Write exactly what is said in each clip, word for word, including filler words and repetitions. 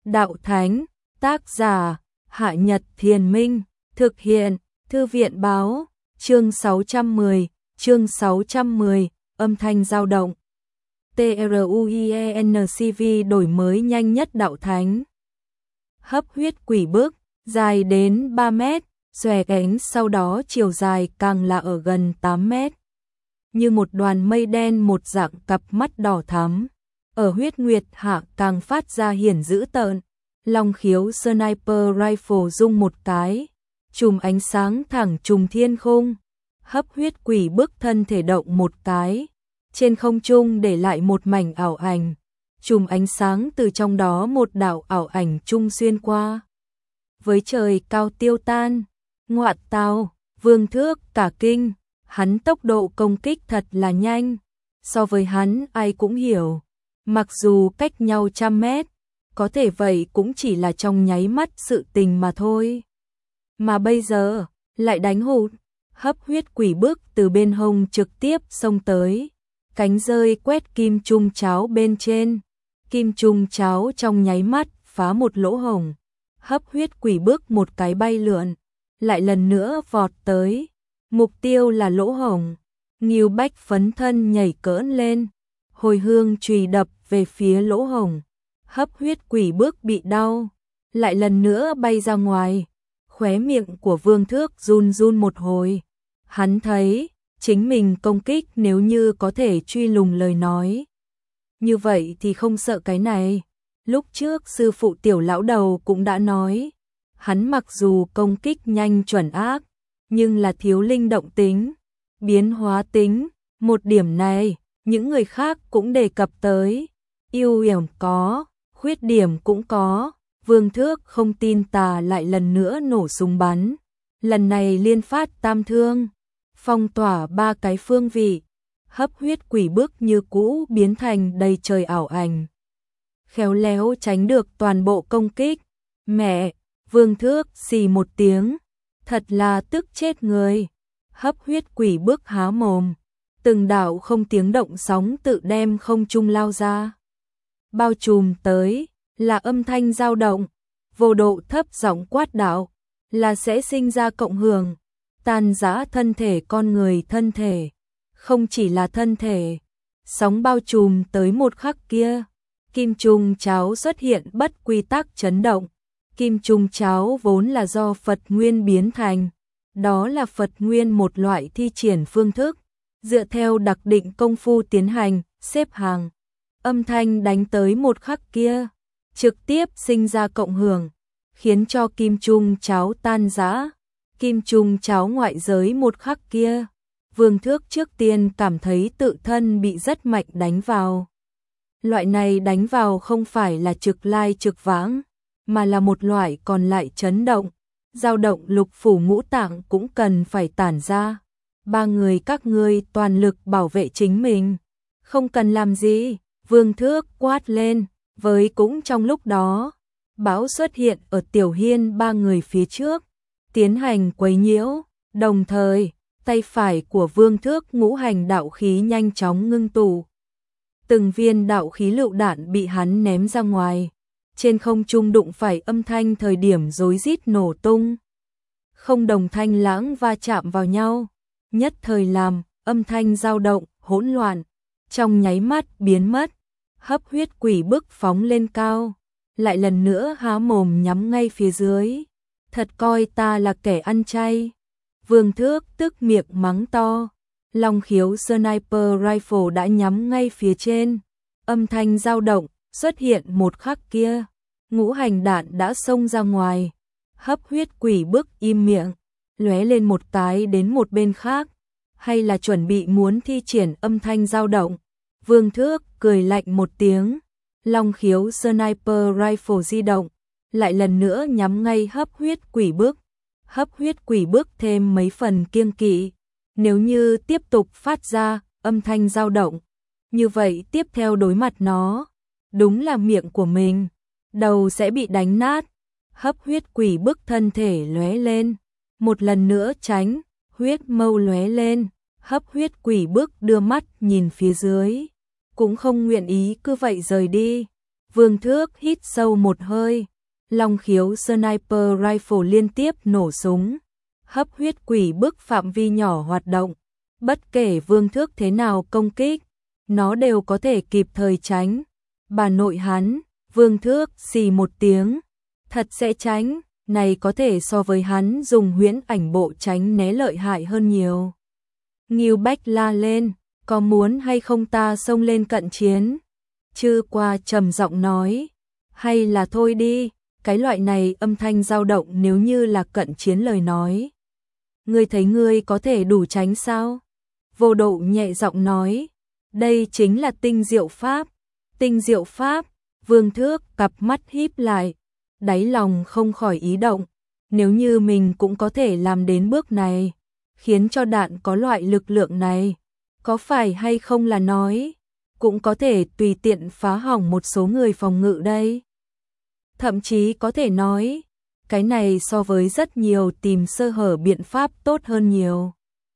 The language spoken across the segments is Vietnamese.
Đạo Thánh, tác giả, Hạ Nhật Thiền Minh, thực hiện, Thư viện Báo, chương sáu trăm mười, chương sáu trăm mười, âm thanh dao động. TRUIENCV đổi mới nhanh nhất Đạo Thánh. Hấp huyết quỷ bước, dài đến ba mét, xòe cánh sau đó chiều dài càng là ở gần tám mét. Như một đoàn mây đen một dạng cặp mắt đỏ thắm, ở huyết nguyệt hạ càng phát ra hiển dữ tợn. Long khiếu sniper rifle rung một cái, chùm ánh sáng thẳng trùng thiên khung. Hấp huyết quỷ bước thân thể động một cái, trên không trung để lại một mảnh ảo ảnh. Chùm ánh sáng từ trong đó một đạo ảo ảnh trung xuyên qua. Với trời cao tiêu tan, ngoạn tào, Vương Thước cả kinh, hắn tốc độ công kích thật là nhanh. So với hắn ai cũng hiểu, mặc dù cách nhau trăm mét, có thể vậy cũng chỉ là trong nháy mắt sự tình mà thôi. Mà bây giờ, lại đánh hụt, hấp huyết quỷ bước từ bên hông trực tiếp xông tới. Cánh rơi quét kim trung cháo bên trên. Kim trung cháo trong nháy mắt phá một lỗ hổng. Hấp huyết quỷ bước một cái bay lượn, lại lần nữa vọt tới. Mục tiêu là lỗ hổng. Ngưu Bách phấn thân nhảy cỡn lên, hồi hương chùy đập về phía lỗ hổng. Hấp huyết quỷ bước bị đau, lại lần nữa bay ra ngoài. Khóe miệng của Vương Thước run run một hồi. Hắn thấy chính mình công kích nếu như có thể truy lùng lời nói, như vậy thì không sợ cái này. Lúc trước sư phụ Tiểu lão đầu cũng đã nói, hắn mặc dù công kích nhanh chuẩn ác, nhưng là thiếu linh động tính, biến hóa tính. Một điểm này, những người khác cũng đề cập tới. Ưu điểm có, khuyết điểm cũng có. Vương Thước không tin tà lại lần nữa nổ súng bắn. Lần này liên phát tam thương, phong tỏa ba cái phương vị. Hấp huyết quỷ bước như cũ biến thành đầy trời ảo ảnh, khéo léo tránh được toàn bộ công kích. Mẹ, Vương Thước xì một tiếng, thật là tức chết người. Hấp huyết quỷ bước há mồm, từng đạo không tiếng động sóng tự đem không trung lao ra. Bao trùm tới là âm thanh dao động, vô độ thấp giọng quát đạo, là sẽ sinh ra cộng hưởng, tàn rã thân thể con người thân thể. Không chỉ là thân thể, sóng bao trùm tới một khắc kia, kim trung cháo xuất hiện bất quy tắc chấn động. Kim trung cháo vốn là do Phật Nguyên biến thành, đó là Phật Nguyên một loại thi triển phương thức, dựa theo đặc định công phu tiến hành, xếp hàng. Âm thanh đánh tới một khắc kia, trực tiếp sinh ra cộng hưởng, khiến cho kim trung cháo tan rã. Kim trung cháo ngoại giới một khắc kia, Vương Thước trước tiên cảm thấy tự thân bị rất mạnh đánh vào. Loại này đánh vào không phải là trực lai trực vãng, mà là một loại còn lại chấn động, dao động lục phủ ngũ tạng cũng cần phải tản ra. Ba người các ngươi toàn lực bảo vệ chính mình, không cần làm gì. Vương Thước quát lên, với cũng trong lúc đó, bão xuất hiện ở Tiểu Hiên ba người phía trước, tiến hành quấy nhiễu, đồng thời, tay phải của Vương Thước ngũ hành đạo khí nhanh chóng ngưng tụ. Từng viên đạo khí lựu đạn bị hắn ném ra ngoài, trên không trung đụng phải âm thanh thời điểm rối rít nổ tung. Không đồng thanh lãng va chạm vào nhau, nhất thời làm âm thanh dao động, hỗn loạn, trong nháy mắt biến mất. Hấp huyết quỷ bước phóng lên cao, lại lần nữa há mồm nhắm ngay phía dưới. Thật coi ta là kẻ ăn chay. Vương Thước tức miệng mắng to. Long khiếu sniper rifle đã nhắm ngay phía trên. Âm thanh dao động xuất hiện một khắc kia, ngũ hành đạn đã xông ra ngoài. Hấp huyết quỷ bước im miệng, lóe lên một cái đến một bên khác, hay là chuẩn bị muốn thi triển âm thanh dao động. Vương Thước cười lạnh một tiếng, long khiếu sniper rifle di động, lại lần nữa nhắm ngay hấp huyết quỷ bước. Hấp huyết quỷ bước thêm mấy phần kiêng kỵ, nếu như tiếp tục phát ra âm thanh dao động, như vậy tiếp theo đối mặt nó, đúng là miệng của mình, đầu sẽ bị đánh nát. Hấp huyết quỷ bước thân thể lóe lên, một lần nữa tránh, huyết mâu lóe lên. Hấp huyết quỷ bước đưa mắt nhìn phía dưới, cũng không nguyện ý cứ vậy rời đi. Vương Thước hít sâu một hơi, Long Khiếu Sniper Rifle liên tiếp nổ súng, hấp huyết quỷ bức phạm vi nhỏ hoạt động, bất kể Vương Thước thế nào công kích, nó đều có thể kịp thời tránh. Bà nội hắn, Vương Thước xì một tiếng, thật sẽ tránh, này có thể so với hắn dùng huyễn ảnh bộ tránh né lợi hại hơn nhiều. Ngưu Bách la lên, có muốn hay không ta xông lên cận chiến? Chư Qua trầm giọng nói, hay là thôi đi, cái loại này âm thanh dao động nếu như là cận chiến lời nói. Ngươi thấy ngươi có thể đủ tránh sao? Vô Độ nhẹ giọng nói, đây chính là tinh diệu pháp. Tinh diệu pháp, Vương Thước cặp mắt híp lại, đáy lòng không khỏi ý động, nếu như mình cũng có thể làm đến bước này, khiến cho đạn có loại lực lượng này, có phải hay không là nói, cũng có thể tùy tiện phá hỏng một số người phòng ngự đây. Thậm chí có thể nói, cái này so với rất nhiều tìm sơ hở biện pháp tốt hơn nhiều.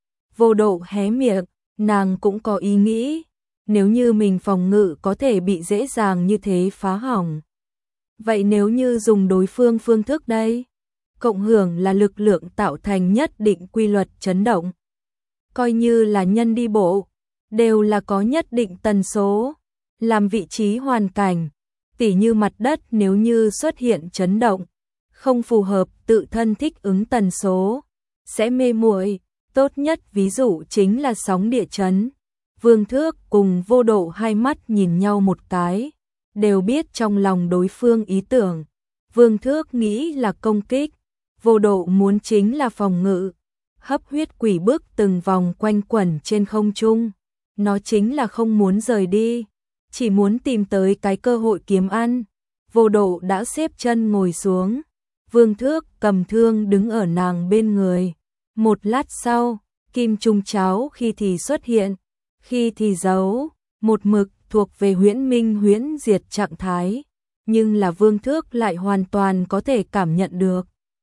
Vô Độ hé miệng, nàng cũng có ý nghĩ, nếu như mình phòng ngự có thể bị dễ dàng như thế phá hỏng. Vậy nếu như dùng đối phương phương thức đây, cộng hưởng là lực lượng tạo thành nhất định quy luật chấn động. Coi như là nhân đi bộ, đều là có nhất định tần số, làm vị trí hoàn cảnh, tỉ như mặt đất nếu như xuất hiện chấn động, không phù hợp tự thân thích ứng tần số, sẽ mê muội. Tốt nhất ví dụ chính là sóng địa chấn. Vương Thước cùng Vô Độ hai mắt nhìn nhau một cái, đều biết trong lòng đối phương ý tưởng. Vương Thước nghĩ là công kích, Vô Độ muốn chính là phòng ngự. Hấp huyết quỷ bước từng vòng quanh quẩn trên không trung, nó chính là không muốn rời đi, chỉ muốn tìm tới cái cơ hội kiếm ăn. Vô Độ đã xếp chân ngồi xuống, Vương Thước cầm thương đứng ở nàng bên người. Một lát sau, kim trung cháo khi thì xuất hiện, khi thì giấu, một mực thuộc về huyễn minh huyễn diệt trạng thái, nhưng là Vương Thước lại hoàn toàn có thể cảm nhận được.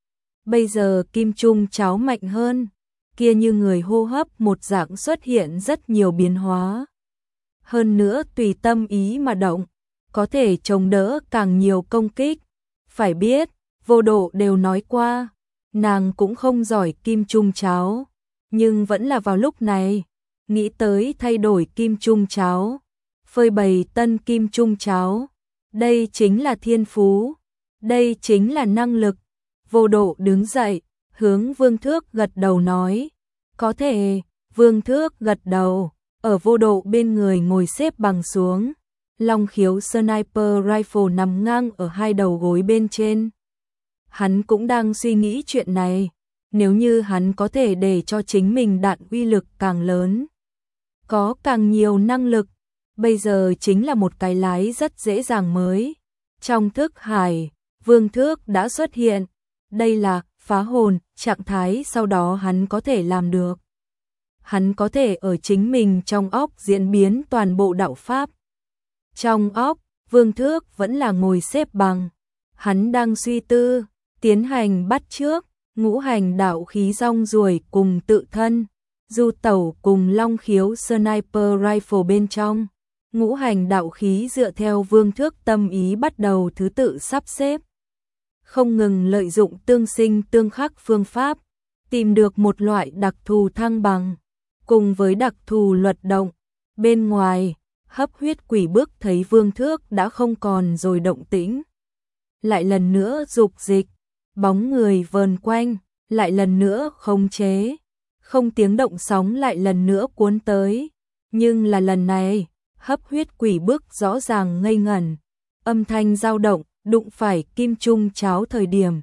Bây giờ kim trung cháo mạnh hơn, kia như người hô hấp một dạng xuất hiện rất nhiều biến hóa. Hơn nữa tùy tâm ý mà động, có thể chống đỡ càng nhiều công kích. Phải biết, Vô Độ đều nói qua, nàng cũng không giỏi kim trung cháo, nhưng vẫn là vào lúc này, nghĩ tới thay đổi kim trung cháo, phơi bày tân kim trung cháo. Đây chính là thiên phú, đây chính là năng lực. Vô Độ đứng dậy, hướng Vương Thước gật đầu nói, có thể. Vương Thước gật đầu, ở Vô Độ bên người ngồi xếp bằng xuống, Long Khiếu Sniper Rifle nằm ngang ở hai đầu gối bên trên. Hắn cũng đang suy nghĩ chuyện này, nếu như hắn có thể để cho chính mình đạn uy lực càng lớn, có càng nhiều năng lực, bây giờ chính là một cái lái rất dễ dàng mới. Trong thức hải, Vương Thước đã xuất hiện, đây là phá hồn trạng thái, sau đó hắn có thể làm được. Hắn có thể ở chính mình trong óc diễn biến toàn bộ đạo pháp. Trong óc, Vương Thước vẫn là ngồi xếp bằng, hắn đang suy tư, tiến hành bắt chước, ngũ hành đạo khí rong ruổi cùng tự thân, du tẩu cùng Long Khiếu Sniper Rifle bên trong. Ngũ hành đạo khí dựa theo Vương Thước tâm ý bắt đầu thứ tự sắp xếp, không ngừng lợi dụng tương sinh tương khắc phương pháp, tìm được một loại đặc thù thăng bằng, cùng với đặc thù luật động. Bên ngoài, hấp huyết quỷ bước thấy Vương Thước đã không còn rồi động tĩnh, lại lần nữa dục dịch, bóng người vờn quanh, lại lần nữa khống chế, không tiếng động sóng lại lần nữa cuốn tới, nhưng là lần này, hấp huyết quỷ bước rõ ràng ngây ngẩn, âm thanh dao động, đụng phải kim trung cháo thời điểm,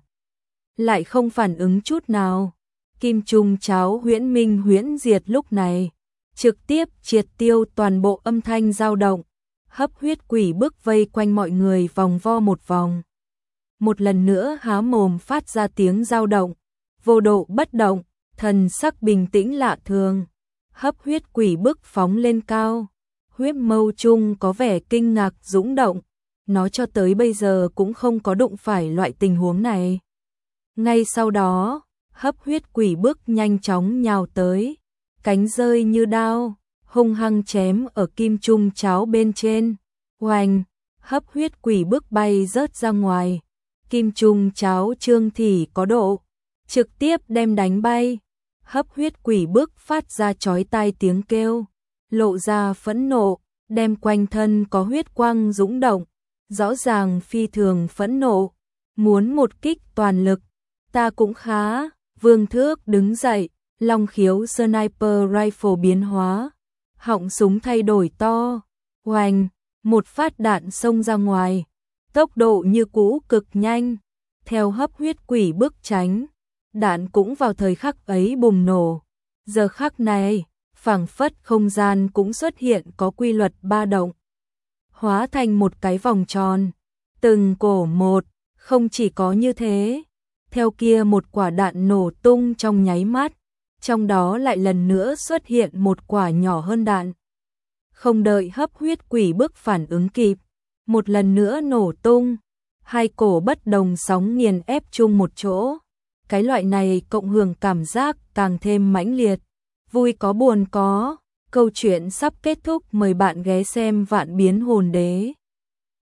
lại không phản ứng chút nào. Kim trung cháo huyễn minh huyễn diệt lúc này, trực tiếp triệt tiêu toàn bộ âm thanh dao động, hấp huyết quỷ bước vây quanh mọi người vòng vo một vòng. Một lần nữa há mồm phát ra tiếng dao động, Vô Độ bất động, thần sắc bình tĩnh lạ thường, hấp huyết quỷ bước phóng lên cao, huyết mâu chung có vẻ kinh ngạc dũng động, nó cho tới bây giờ cũng không có đụng phải loại tình huống này. Ngay sau đó, hấp huyết quỷ bước nhanh chóng nhào tới, cánh rơi như đao, hung hăng chém ở kim trung cháo bên trên. Oanh, hấp huyết quỷ bức bay rớt ra ngoài. Kim trùng cháo Trương Thị có độ, trực tiếp đem đánh bay. Hấp huyết quỷ bức phát ra chói tai tiếng kêu, lộ ra phẫn nộ, đem quanh thân có huyết quang dũng động, rõ ràng phi thường phẫn nộ, muốn một kích toàn lực. Ta cũng khá, Vương Thước đứng dậy, long khiếu sniper rifle biến hóa, họng súng thay đổi to, oanh, một phát đạn xông ra ngoài, tốc độ như cũ cực nhanh, theo hấp huyết quỷ bức tránh, đạn cũng vào thời khắc ấy bùng nổ. Giờ khắc này, phảng phất không gian cũng xuất hiện có quy luật ba động, hóa thành một cái vòng tròn, từng cổ một, không chỉ có như thế, theo kia một quả đạn nổ tung trong nháy mắt, trong đó lại lần nữa xuất hiện một quả nhỏ hơn đạn. Không đợi hấp huyết quỷ bức phản ứng kịp, một lần nữa nổ tung, hai cổ bất đồng sóng nghiền ép chung một chỗ. Cái loại này cộng hưởng cảm giác càng thêm mãnh liệt, vui có buồn có. Câu chuyện sắp kết thúc, mời bạn ghé xem Vạn Biến Hồn Đế.